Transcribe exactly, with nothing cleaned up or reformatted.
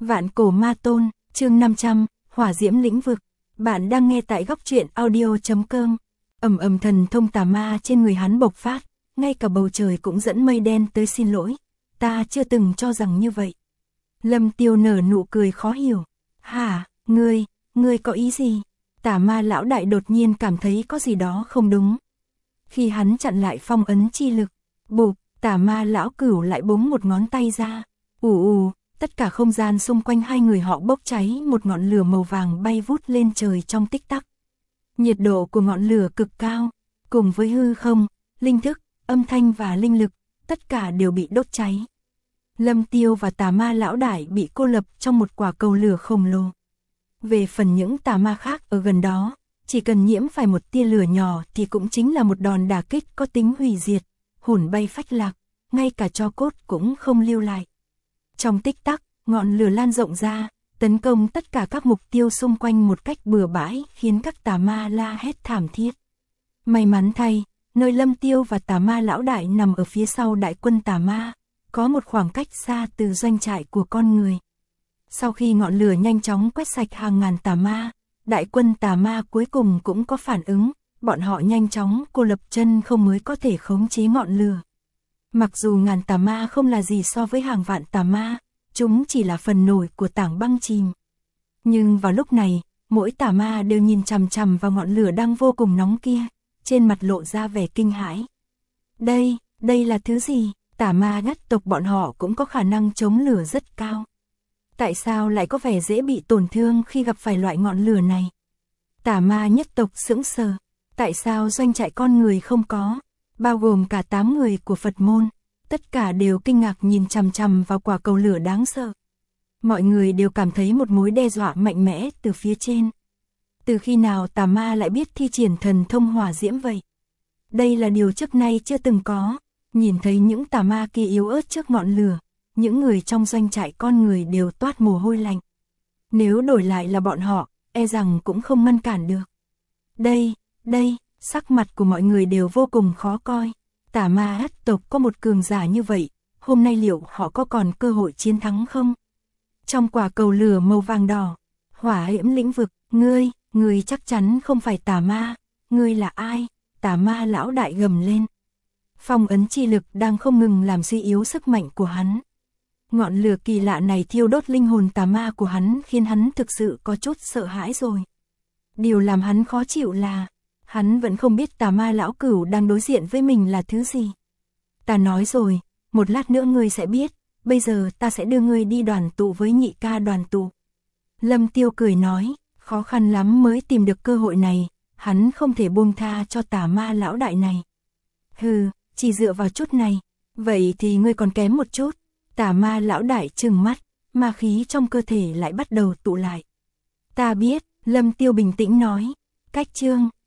Vạn cổ ma tôn, chương năm trăm, hỏa diễm lĩnh vực. Bạn đang nghe tại góc truyện audio chấm com. Ầm ầm thần thông tà ma trên người hắn bộc phát, ngay cả bầu trời cũng dẫn mây đen tới xin lỗi. Ta chưa từng cho rằng như vậy. Lâm Tiêu nở nụ cười khó hiểu. Hả, ngươi, ngươi có ý gì? Tà ma lão đại đột nhiên cảm thấy có gì đó không đúng. Khi hắn chặn lại phong ấn chi lực, bụp, tà ma lão cửu lại búng một ngón tay ra. Ù ù, tất cả không gian xung quanh hai người họ bốc cháy, một ngọn lửa màu vàng bay vút lên trời trong tích tắc. Nhiệt độ của ngọn lửa cực cao, cùng với hư không, linh thức, âm thanh và linh lực, tất cả đều bị đốt cháy. Lâm Tiêu và tà ma lão đại bị cô lập trong một quả cầu lửa khổng lồ. Về phần những tà ma khác ở gần đó, chỉ cần nhiễm phải một tia lửa nhỏ thì cũng chính là một đòn đả kích có tính hủy diệt, hồn bay phách lạc, ngay cả tro cốt cũng không lưu lại. Trong tích tắc, ngọn lửa lan rộng ra, tấn công tất cả các mục tiêu xung quanh một cách bừa bãi, khiến các tà ma la hét thảm thiết. May mắn thay, nơi Lâm Tiêu và tà ma lão đại nằm ở phía sau đại quân tà ma, có một khoảng cách xa từ doanh trại của con người. Sau khi ngọn lửa nhanh chóng quét sạch hàng ngàn tà ma, đại quân tà ma cuối cùng cũng có phản ứng, bọn họ nhanh chóng cô lập chân không mới có thể khống chế ngọn lửa. Mặc dù ngàn tà ma không là gì so với hàng vạn tà ma, chúng chỉ là phần nổi của tảng băng chìm. Nhưng vào lúc này, mỗi tà ma đều nhìn chằm chằm vào ngọn lửa đang vô cùng nóng kia, trên mặt lộ ra vẻ kinh hãi. Đây, đây là thứ gì? Tà ma nhất tộc bọn họ cũng có khả năng chống lửa rất cao. Tại sao lại có vẻ dễ bị tổn thương khi gặp phải loại ngọn lửa này? Tà ma nhất tộc sững sờ. Tại sao doanh trại con người không có? Bao gồm cả tám người của Phật môn, tất cả đều kinh ngạc nhìn chằm chằm vào quả cầu lửa đáng sợ. Mọi người đều cảm thấy một mối đe dọa mạnh mẽ từ phía trên. Từ khi nào tà ma lại biết thi triển thần thông hỏa diễm vậy? Đây là điều trước nay chưa từng có. Nhìn thấy những tà ma kia yếu ớt trước ngọn lửa, những người trong doanh trại con người đều toát mồ hôi lạnh. Nếu đổi lại là bọn họ, e rằng cũng không ngăn cản được. Đây, đây, sắc mặt của mọi người đều vô cùng khó coi. Tà ma hắc tộc có một cường giả như vậy, hôm nay liệu họ có còn cơ hội chiến thắng không? Trong quả cầu lửa màu vàng đỏ, hỏa diễm lĩnh vực, ngươi, ngươi chắc chắn không phải tà ma, ngươi là ai? Tà ma lão đại gầm lên. Phong ấn chi lực đang không ngừng làm suy yếu sức mạnh của hắn. Ngọn lửa kỳ lạ này thiêu đốt linh hồn tà ma của hắn, khiến hắn thực sự có chút sợ hãi rồi. Điều làm hắn khó chịu là, hắn vẫn không biết tà ma lão cửu đang đối diện với mình là thứ gì. Ta nói rồi, một lát nữa ngươi sẽ biết, bây giờ ta sẽ đưa ngươi đi đoàn tụ với nhị ca đoàn tụ. Lâm Tiêu cười nói, khó khăn lắm mới tìm được cơ hội này, hắn không thể buông tha cho tà ma lão đại này. Hừ, chỉ dựa vào chút này, vậy thì ngươi còn kém một chút. Tà ma lão đại trừng mắt, ma khí trong cơ thể lại bắt đầu tụ lại. Ta biết, Lâm Tiêu bình tĩnh nói, cách chương.